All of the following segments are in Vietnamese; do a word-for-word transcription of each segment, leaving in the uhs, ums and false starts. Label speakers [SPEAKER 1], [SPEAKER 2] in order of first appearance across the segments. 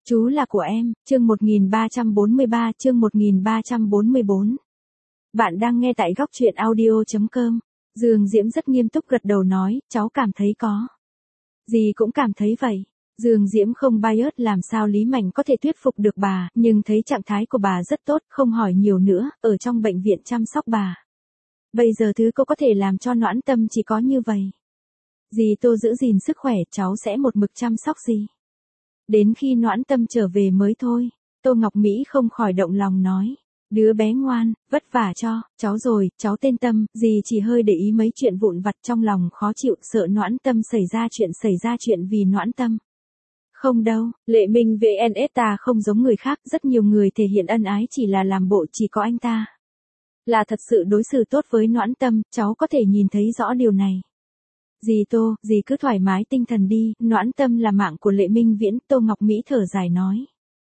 [SPEAKER 1] Chú là của em, chương một nghìn ba trăm bốn mươi ba, chương một nghìn ba trăm bốn mươi bốn. Bạn đang nghe tại góc truyện audio chấm com. Dương Diễm rất nghiêm túc gật đầu nói, cháu cảm thấy có. Dì cũng cảm thấy vậy. Dương Diễm không bias làm sao Lý Mạnh có thể thuyết phục được bà, nhưng thấy trạng thái của bà rất tốt, không hỏi nhiều nữa, ở trong bệnh viện chăm sóc bà. Bây giờ thứ cô có thể làm cho Noãn Tâm chỉ có như vậy. Dì Tô giữ gìn sức khỏe, cháu sẽ một mực chăm sóc dì. Đến khi Noãn Tâm trở về mới thôi. Tô Ngọc Mỹ không khỏi động lòng nói. Đứa bé ngoan, vất vả cho, cháu rồi, cháu tên Tâm, dì chỉ hơi để ý mấy chuyện vụn vặt trong lòng khó chịu, sợ Noãn Tâm xảy ra chuyện xảy ra chuyện vì Noãn Tâm. Không đâu, Lệ Minh vê en ét ta không giống người khác, rất nhiều người thể hiện ân ái chỉ là làm bộ, chỉ có anh ta là thật sự đối xử tốt với Noãn Tâm, cháu có thể nhìn thấy rõ điều này. Dì Tô, dì cứ thoải mái tinh thần đi, Noãn Tâm là mạng của Lệ Minh Viễn, Tô Ngọc Mỹ thở dài nói.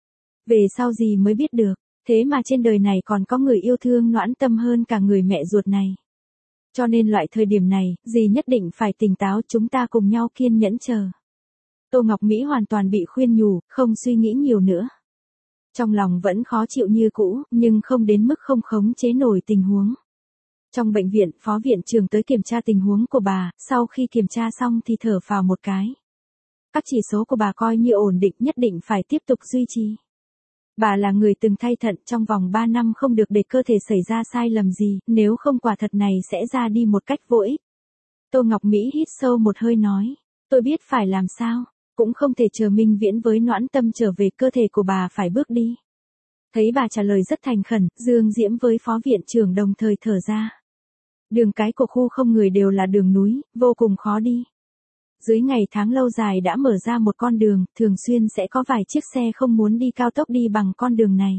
[SPEAKER 1] Về sau dì mới biết được, thế mà trên đời này còn có người yêu thương Noãn Tâm hơn cả người mẹ ruột này. Cho nên loại thời điểm này, dì nhất định phải tỉnh táo, chúng ta cùng nhau kiên nhẫn chờ. Tô Ngọc Mỹ hoàn toàn bị khuyên nhủ, không suy nghĩ nhiều nữa. Trong lòng vẫn khó chịu như cũ, nhưng không đến mức không khống chế nổi tình huống. Trong bệnh viện, phó viện trưởng tới kiểm tra tình huống của bà, sau khi kiểm tra xong thì thở phào một cái. Các chỉ số của bà coi như ổn định, nhất định phải tiếp tục duy trì. Bà là người từng thay thận, trong vòng ba năm không được để cơ thể xảy ra sai lầm gì, nếu không quả thật này sẽ ra đi một cách vô ích. Tô Ngọc Mỹ hít sâu một hơi nói, tôi biết phải làm sao, cũng không thể chờ Minh Viễn với Noãn Tâm trở về, cơ thể của bà phải bước đi. Thấy bà trả lời rất thành khẩn, Dương Diễm với phó viện trưởng đồng thời thở ra. Đường cái của khu không người đều là đường núi, vô cùng khó đi. Dưới ngày tháng lâu dài đã mở ra một con đường, thường xuyên sẽ có vài chiếc xe không muốn đi cao tốc đi bằng con đường này.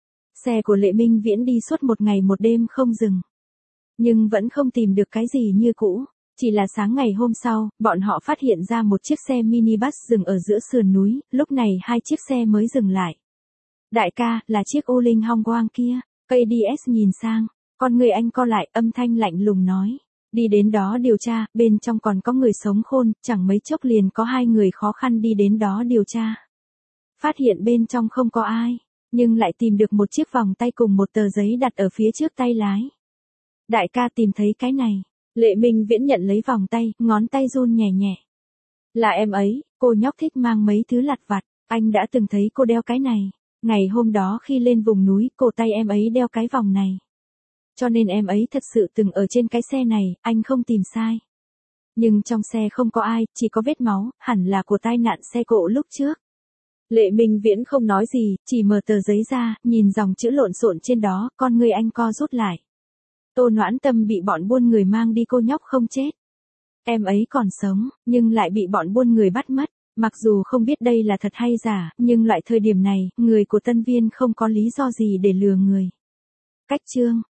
[SPEAKER 1] Xe của Lệ Minh Viễn đi suốt một ngày một đêm không dừng. Nhưng vẫn không tìm được cái gì như cũ. Chỉ là sáng ngày hôm sau, bọn họ phát hiện ra một chiếc xe minibus dừng ở giữa sườn núi, lúc này hai chiếc xe mới dừng lại. Đại ca, là chiếc U Linh Hong Quang kia. a đê ét nhìn sang. Con người anh co lại, âm thanh lạnh lùng nói. Đi đến đó điều tra, bên trong còn có người sống khôn, chẳng mấy chốc liền có hai người khó khăn đi đến đó điều tra. Phát hiện bên trong không có ai, nhưng lại tìm được một chiếc vòng tay cùng một tờ giấy đặt ở phía trước tay lái. Đại ca tìm thấy cái này. Lệ Minh Viễn nhận lấy vòng tay, ngón tay run nhẹ nhẹ. Là em ấy, cô nhóc thích mang mấy thứ lặt vặt, anh đã từng thấy cô đeo cái này. Ngày hôm đó khi lên vùng núi, cổ tay em ấy đeo cái vòng này. Cho nên em ấy thật sự từng ở trên cái xe này, anh không tìm sai. Nhưng trong xe không có ai, chỉ có vết máu, hẳn là của tai nạn xe cộ lúc trước. Lệ Minh Viễn không nói gì, chỉ mở tờ giấy ra, nhìn dòng chữ lộn xộn trên đó, con người anh co rút lại. Tô Noãn Tâm bị bọn buôn người mang đi, cô nhóc không chết. Em ấy còn sống, nhưng lại bị bọn buôn người bắt mất. Mặc dù không biết đây là thật hay giả, nhưng loại thời điểm này, người của Tân Viên không có lý do gì để lừa người. Cách chương